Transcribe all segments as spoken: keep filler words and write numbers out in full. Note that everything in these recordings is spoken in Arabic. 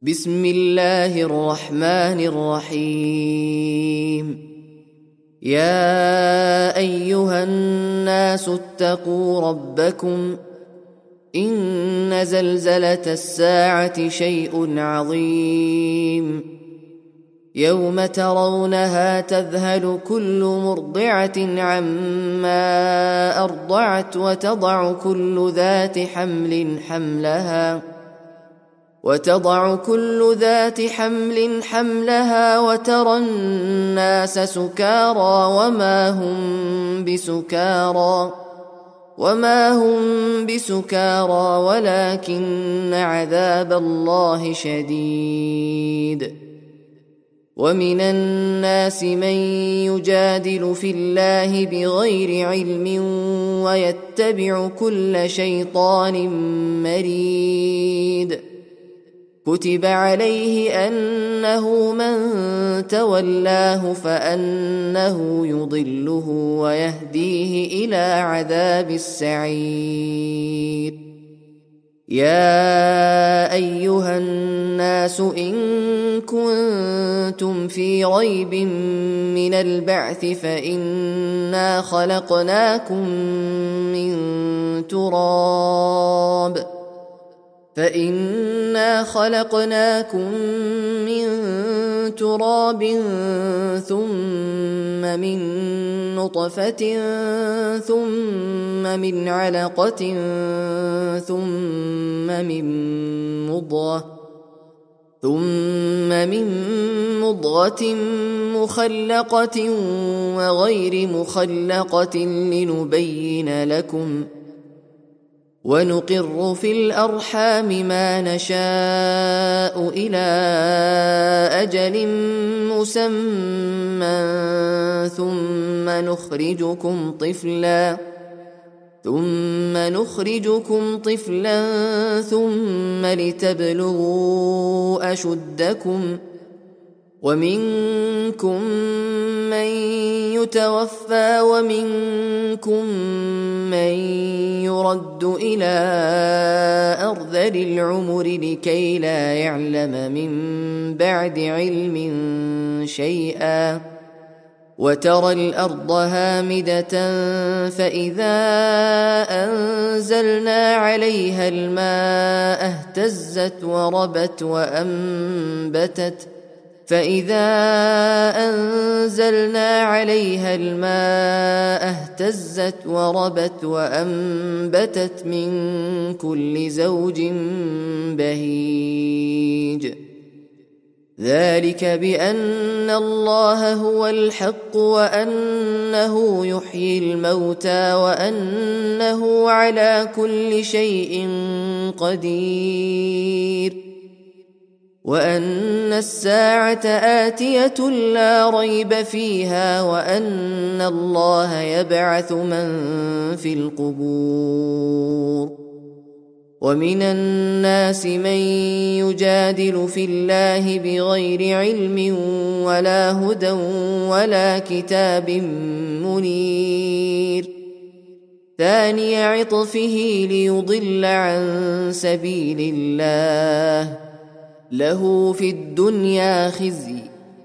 بسم الله الرحمن الرحيم. يا أيها الناس اتقوا ربكم إن زلزلة الساعة شيء عظيم يوم ترونها تذهل كل مرضعة عما أرضعت وتضع كل ذات حمل حملها وتضع كل ذات حمل حملها وترى الناس سكارى وما هم بسكارى وما هم بسكارى ولكن عذاب الله شديد. ومن الناس من يجادل في الله بغير علم ويتبع كل شيطان مريد. كتب عليه أنه من تولاه فأنه يضله ويهديه إلى عذاب السعير. يا أيها الناس إن كنتم في ريب من البعث فإنا خلقناكم من تراب فإنا خلقناكم من تراب ثم من نطفة ثم من علقة ثم من مضغة ثم من مضغة مخلقة وغير مخلقة لنبين لكم ونقر في الأرحام ما نشاء إلى أجل مسمى ثم نخرجكم طفلا ثم نخرجكم طفلا ثم لتبلغوا أشدكم ومنكم من يتوفى ومنكم من يرد إلى أرذل العمر لكي لا يعلم من بعد علم شيئا. وترى الأرض هامدة فإذا أنزلنا عليها الماء اهتزت وربت وأنبتت فإذا أنزلنا عليها الماء اهتزت وربت وأنبتت من كل زوج بهيج. ذلك بأن الله هو الحق وأنه يحيي الموتى وأنه على كل شيء قدير وأن الساعة آتية لا ريب فيها وأن الله يبعث من في القبور. ومن الناس من يجادل في الله بغير علم ولا هدى ولا كتاب منير. ثاني عطفه ليضل عن سبيل الله له في الدنيا خزي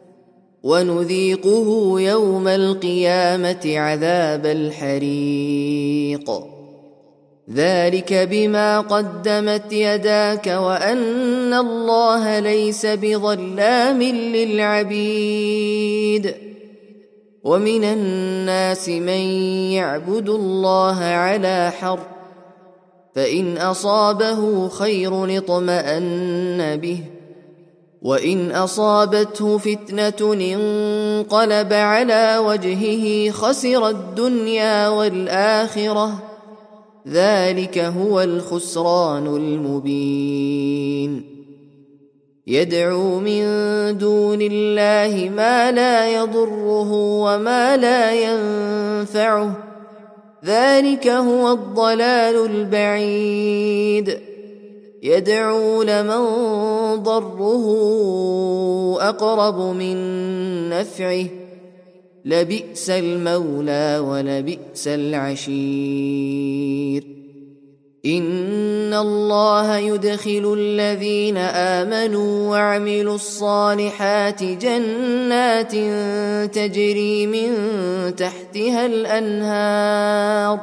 ونذيقه يوم القيامة عذاب الحريق. ذلك بما قدمت يداك وأن الله ليس بظلام للعبيد. ومن الناس من يعبد الله على حرف فإن أصابه خير اطمأن به وإن أصابته فتنة انقلب على وجهه خسر الدنيا والآخرة. ذلك هو الخسران المبين. يدعو من دون الله ما لا يضره وما لا ينفعه ذلك هو الضلال البعيد. يدعو لمن ضره أقرب من نفعه لبئس المولى ولبئس العشير. إن الله يدخل الذين آمنوا وعملوا الصالحات جنات تجري من تحتها الأنهار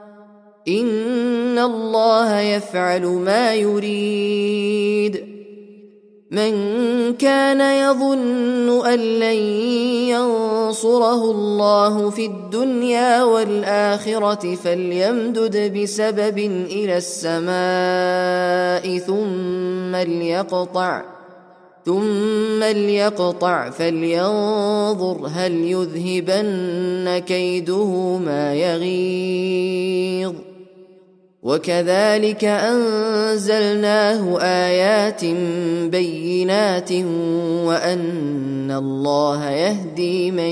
إن الله يفعل ما يريد. من كان يظن أن لن ينصره الله في الدنيا والآخرة فليمدد بسبب إلى السماء ثم ليقطع ثم ليقطع فلينظر هل يذهبن كيده ما يغيظ. وكذلك أنزلناه آيات بينات وأن الله يهدي من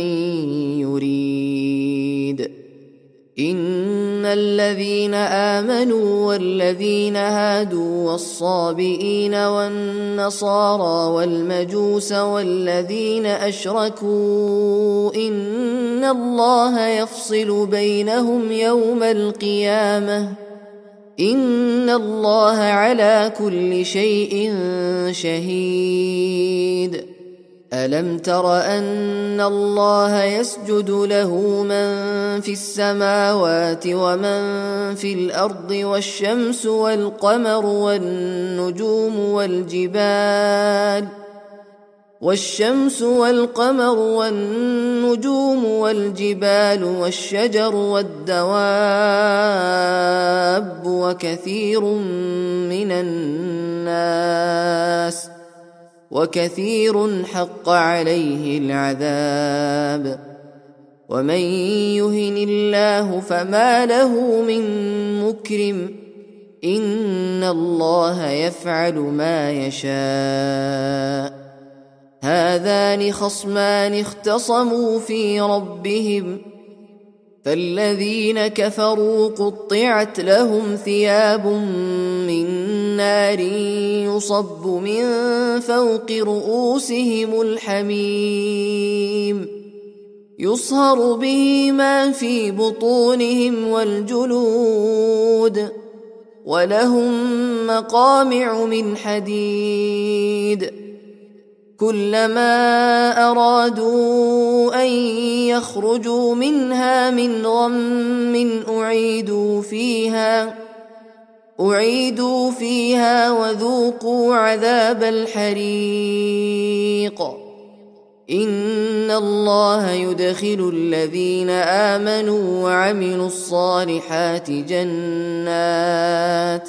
يريد. إن الذين آمنوا والذين هادوا والصابئين والنصارى والمجوس والذين أشركوا إن الله يفصل بينهم يوم القيامة إن الله على كل شيء شهيد. ألم تر أن الله يسجد له من في السماوات ومن في الأرض والشمس والقمر والنجوم والجبال والشمس والقمر والنجوم والجبال والشجر والدواب وكثير من الناس وكثير حق عليه العذاب. ومن يهن الله فما له من مكرم إن الله يفعل ما يشاء. هذان خصمان اختصموا في ربهم فالذين كفروا قطعت لهم ثياب من نار يصب من فوق رؤوسهم الحميم يصهر به ما في بطونهم والجلود ولهم مقامع من حديد كلما أرادوا أن يخرجوا منها من غم أعيدوا فيها أعيدوا فيها وذوقوا عذاب الحريق. إن الله يدخل الذين آمنوا وعملوا الصالحات جنات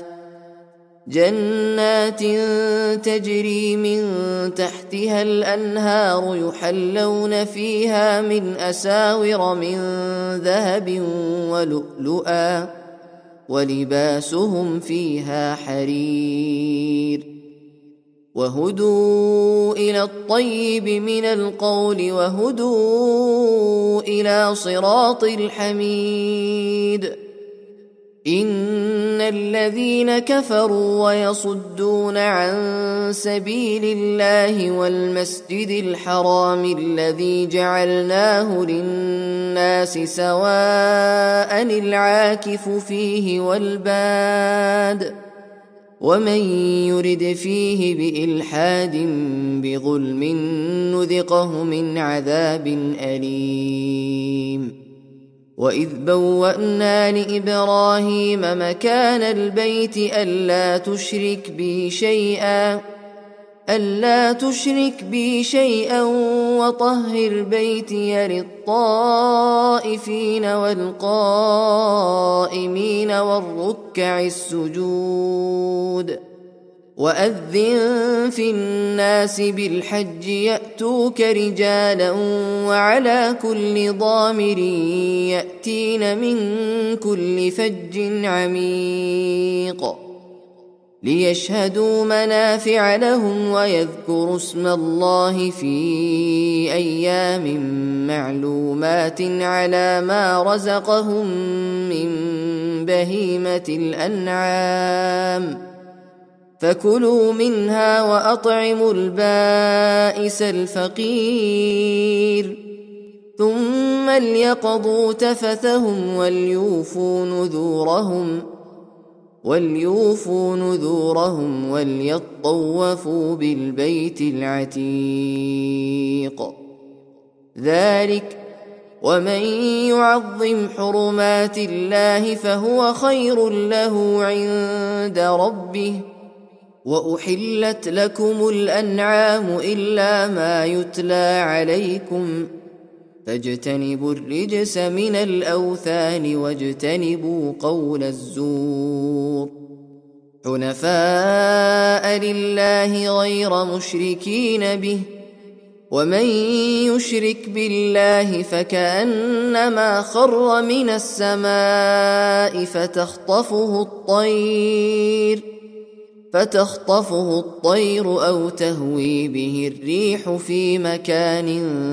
جنات تجري من تحتها الأنهار يحلون فيها من أساور من ذهب ولؤلؤا ولباسهم فيها حرير وهدوا إلى الطيب من القول وهدوا إلى صراط الحميد. إن الذين كفروا ويصدون عن سبيل الله والمسجد الحرام الذي جعلناه للناس سواء العاكف فيه والباد ومن يرد فيه بإلحاد بظلم نذقه من عذاب أليم. وإذ بوأنا لإبراهيم مكان البيت ألا تشرك بي شيئا ألا تشرك بي شيئا وطهر بيتي للطائفين والقائمين والركع السجود. وأذن في الناس بالحج يأتوك رجالا وعلى كل ضامر يأتين من كل فج عميق ليشهدوا منافع لهم ويذكروا اسم الله في أيام معلومات على ما رزقهم من بهيمة الأنعام فكلوا منها وأطعموا البائس الفقير ثم ليقضوا تفثهم وليوفوا نذورهم وليوفوا نذورهم وليطوفوا بالبيت العتيق. ذلك ومن يعظم حرمات الله فهو خير له عند ربه. وأحلت لكم الأنعام إلا ما يتلى عليكم فاجتنبوا الرجس من الأوثان واجتنبوا قول الزور حنفاء لله غير مشركين به ومن يشرك بالله فكأنما خر من السماء فتخطفه الطير فتخطفه الطير أو تهوي به الريح في مكان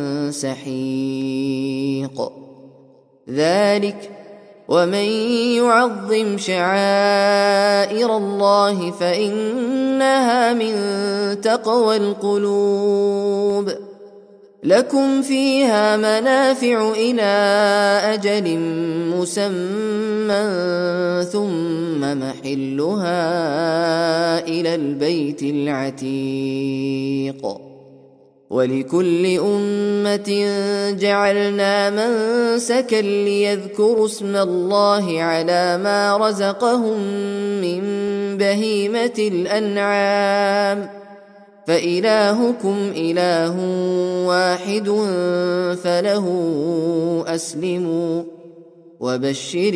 سحيق. ذلك ومن يعظم شعائر الله فإنها من تقوى القلوب. لكم فيها منافع إلى أجل مسمى ثم محلها إلى البيت العتيق. ولكل أمة جعلنا منسكا ليذكروا اسم الله على ما رزقهم من بهيمة الأنعام فإلهكم إله واحد فله أسلموا وبشر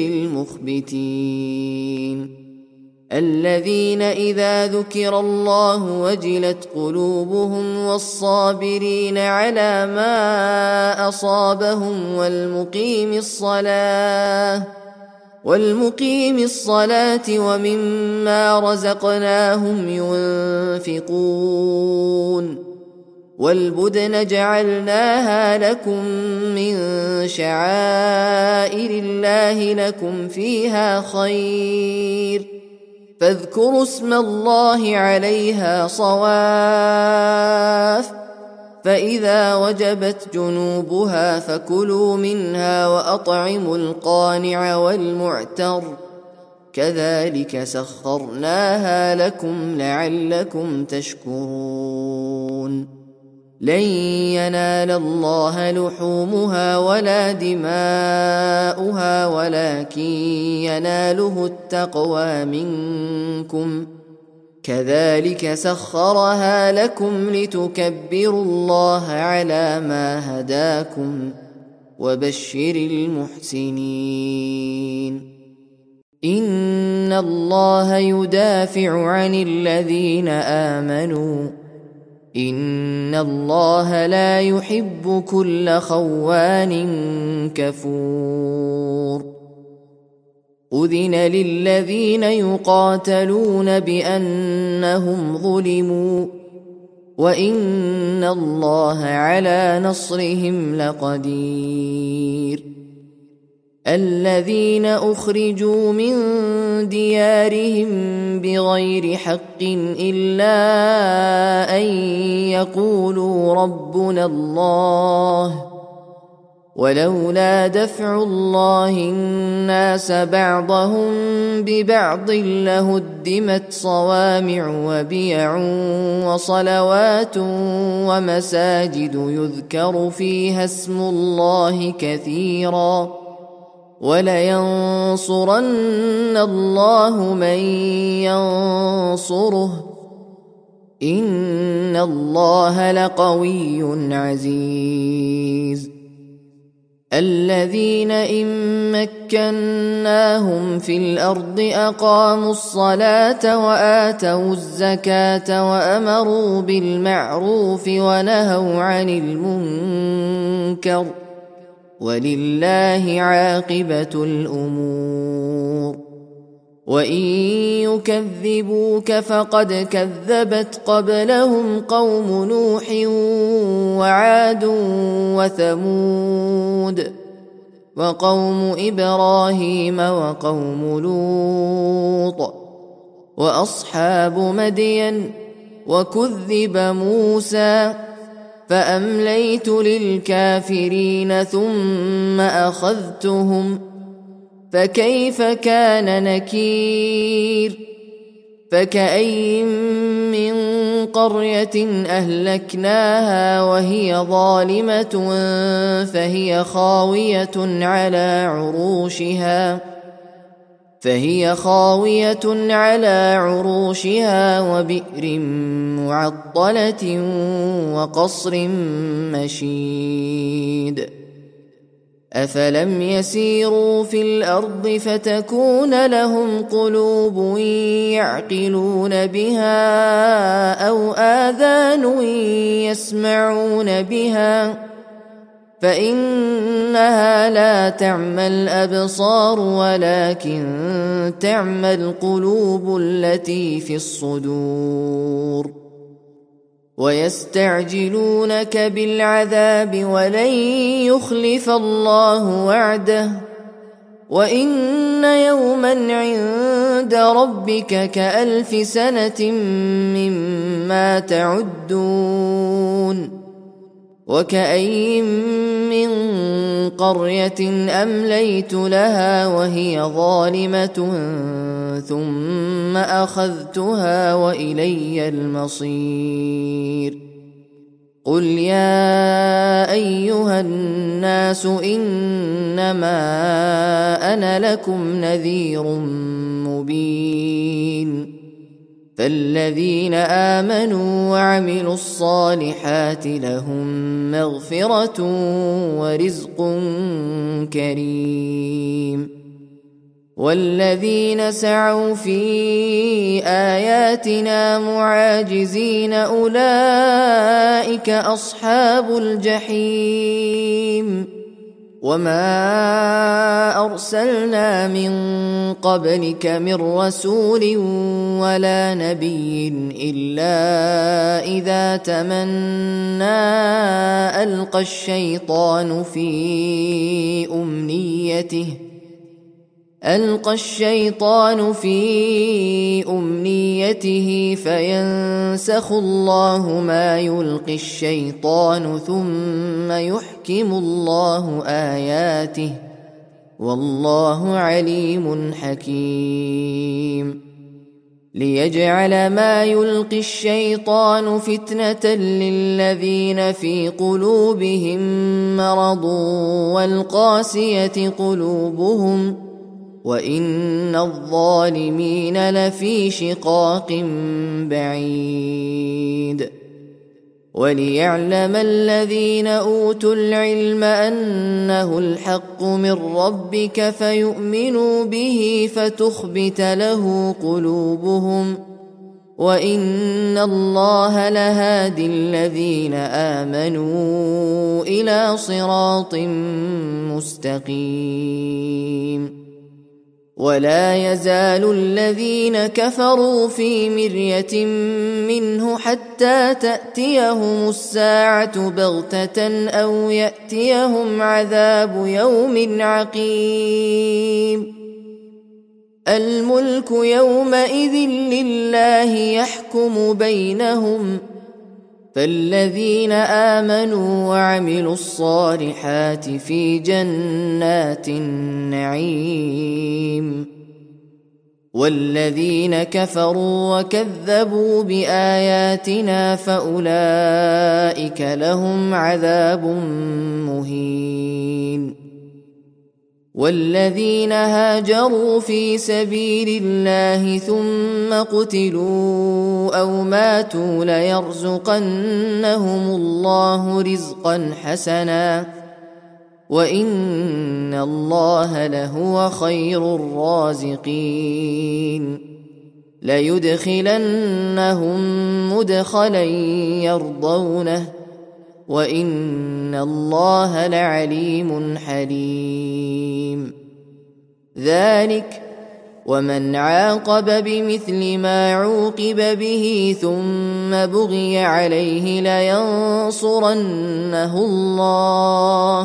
المخبتين الذين إذا ذكر الله وجلت قلوبهم والصابرين على ما أصابهم والمقيم الصلاة والمقيم الصلاة ومما رزقناهم ينفقون والبدن جعلناها لكم من شعائر الله لكم فيها خير فاذكروا اسم الله عليها صواف فإذا وجبت جنوبها فكلوا منها وأطعموا القانع والمعتر كذلك سخرناها لكم لعلكم تشكرون. لن ينال الله لحومها ولا دماؤها ولكن يناله التقوى منكم كذلك سخرها لكم لتكبروا الله على ما هداكم وبشر المحسنين. إن الله يدافع عن الذين آمنوا إن الله لا يحب كل خوان كفور. أذن للذين يقاتلون بأنهم ظلموا وإن الله على نصرهم لقدير. الذين أخرجوا من ديارهم بغير حق إلا أن يقولوا ربنا الله ولولا دفع الله الناس بعضهم ببعض لهدمت صوامع وبيع وصلوات ومساجد يذكر فيها اسم الله كثيرا ولينصرن الله من ينصره إن الله لقوي عزيز. الذين إن مكناهم في الأرض أقاموا الصلاة وآتوا الزكاة وأمروا بالمعروف ونهوا عن المنكر ولله عاقبة الأمور. وإن يكذبوك فقد كذبت قبلهم قوم نوح وعاد وثمود وقوم إبراهيم وقوم لوط وأصحاب مدين وكذب موسى فأمليت للكافرين ثم أخذتهم فكيف كان نكير فكأي من قرية أهلكناها وهي ظالمة فهي خاوية على عروشها فهي خاوية على عروشها وبئر معطلة وقصر مشيد أفلم يسيروا في الأرض فتكون لهم قلوب يعقلون بها أو آذان يسمعون بها فإنها لا تعمى الأبصار ولكن تعمى القلوب التي في الصدور ويستعجلونك بالعذاب ولن يخلف الله وعده وإن يوما عند ربك كألف سنة مما تعدون وكأي من قرية أمليت لها وهي ظالمة ثم أخذتها وإلي المصير قل يا أيها الناس إنما أنا لكم نذير مبين فالذين آمنوا وعملوا الصالحات لهم مغفرة ورزق كريم والذين سعوا في آياتنا معاجزين أولئك أصحاب الجحيم وما أرسلنا من قبلك من رسول ولا نبي إلا إذا تمنى ألقى الشيطان في أمنيته ألقى الشيطان في أمنيته فينسخ الله ما يلقي الشيطان ثم يحكم الله آياته والله عليم حكيم ليجعل ما يلقي الشيطان فتنة للذين في قلوبهم مرض والقاسية قلوبهم وإن الظالمين لفي شقاق بعيد وليعلم الذين أوتوا العلم أنه الحق من ربك فيؤمنوا به فتخبت له قلوبهم وإن الله لهادي الذين آمنوا إلى صراط مستقيم ولا يزال الذين كفروا في مرية منه حتى تأتيهم الساعة بغتة أو يأتيهم عذاب يوم عقيم الملك يومئذ لله يحكم بينهم فالذين آمنوا وعملوا الصالحات في جنات النعيم والذين كفروا وكذبوا بآياتنا فأولئك لهم عذاب مهين والذين هاجروا في سبيل الله ثم قتلوا أو ماتوا ليرزقنهم الله رزقا حسنا وإن الله لهو خير الرازقين ليدخلنهم مدخلا يرضونه وإن الله لعليم حليم ذلك ومن عاقب بمثل ما عوقب به ثم بغي عليه لينصرنه الله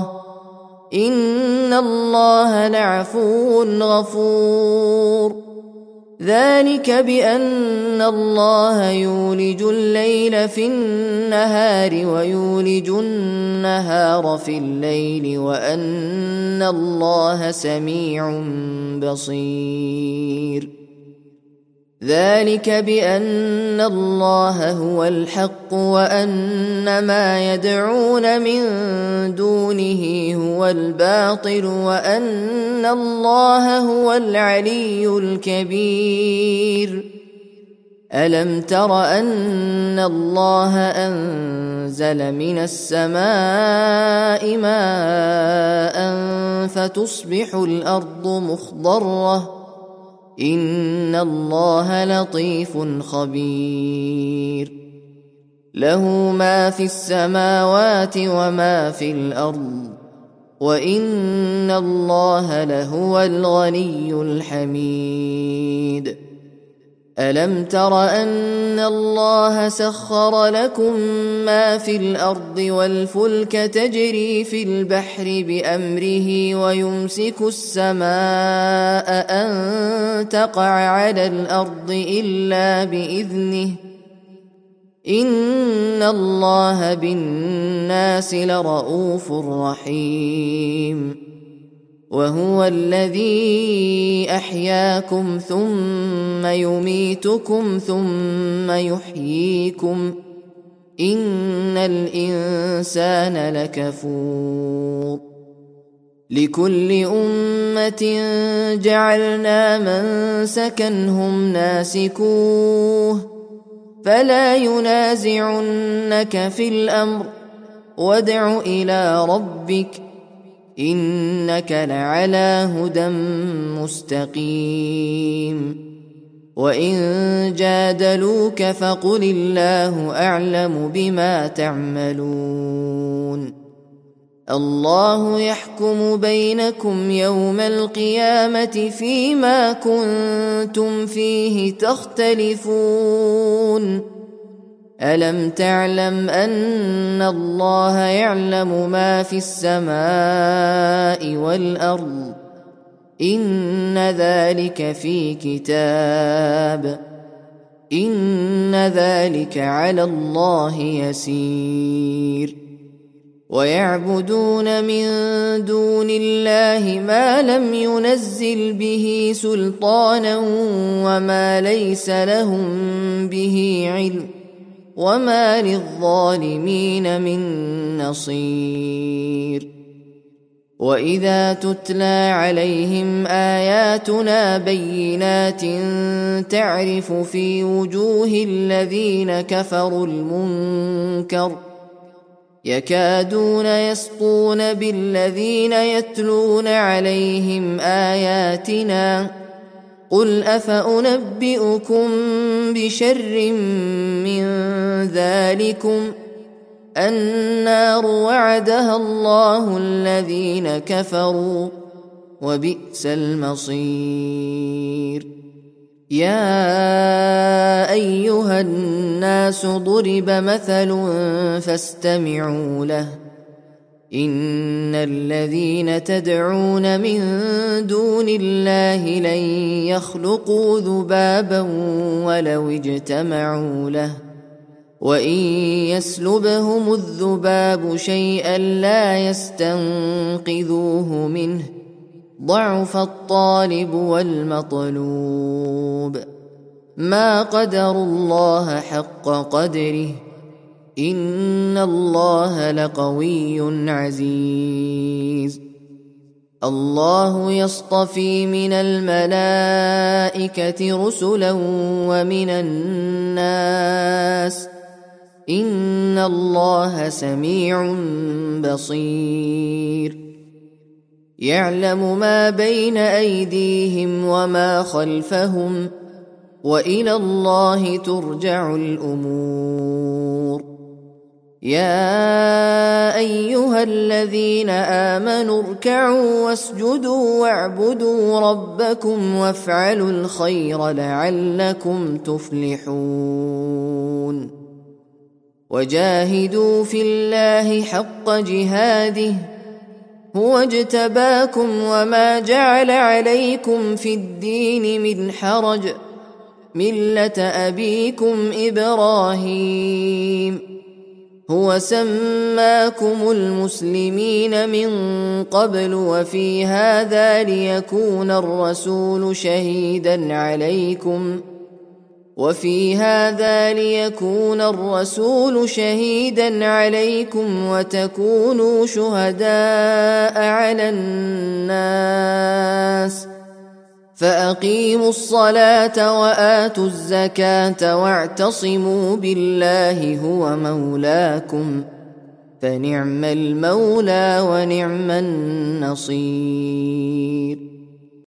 إن الله لعفو غفور ذلك بأن الله يولج الليل في النهار ويولج النهار في الليل وأن الله سميع بصير. ذلك بأن الله هو الحق وأن ما يدعون من دونه هو الباطل وأن الله هو العلي الكبير. ألم تر أن الله أنزل من السماء ماء فتصبح الأرض مخضرة إن الله لطيف خبير. له ما في السماوات وما في الأرض وإن الله لهو الغني الحميد. ألم تر أن الله سخر لكم ما في الأرض والفلك تجري في البحر بأمره ويمسك السماء أن تقع على الأرض إلا بإذنه إن الله بالناس لرؤوف رحيم. وهو الذي أحياكم ثم يميتكم ثم يحييكم إن الإنسان لكفور. لكل أمة جعلنا منسكا هم ناسكوه فلا ينازعنك في الأمر وادع إلى ربك إنك لعلى هدى مستقيم. وإن جادلوك فقل الله أعلم بما تعملون. الله يحكم بينكم يوم القيامة فيما كنتم فيه تختلفون. ألم تعلم أن الله يعلم ما في السماء والأرض إن ذلك في كتاب إن ذلك على الله يسير. ويعبدون من دون الله ما لم ينزل به سلطانا وما ليس لهم به علم وما للظالمين من نصير. وإذا تتلى عليهم آياتنا بينات تعرف في وجوه الذين كفروا المنكر يكادون يسطون بالذين يتلون عليهم آياتنا قل أفأنبئكم بشر من ذلكم النار وعدها الله الذين كفروا وبئس المصير. يا أيها الناس ضرب مثل فاستمعوا له إن الذين تدعون من دون الله لن يخلقوا ذبابا ولو اجتمعوا له وإن يسلبهم الذباب شيئا لا يستنقذوه منه ضعف الطالب والمطلوب. ما قدروا الله حق قدره إن الله لقوي عزيز. الله يصطفي من الملائكة رسلا ومن الناس إن الله سميع بصير. يعلم ما بين أيديهم وما خلفهم وإلى الله ترجع الأمور. يا أيها الذين آمنوا اركعوا واسجدوا واعبدوا ربكم وافعلوا الخير لعلكم تفلحون. وجاهدوا في الله حق جهاده هو اجتباكم وما جعل عليكم في الدين من حرج ملة أبيكم إبراهيم هو سماكم المسلمين من قبل وفي هذا ليكون الرسول شهيدا عليكم وفي هذا ليكون الرسول شهيدا عليكم وتكونوا شهداء على الناس فأقيموا الصلاة وآتوا الزكاة واعتصموا بالله هو مولاكم فنعم المولى ونعم النصير.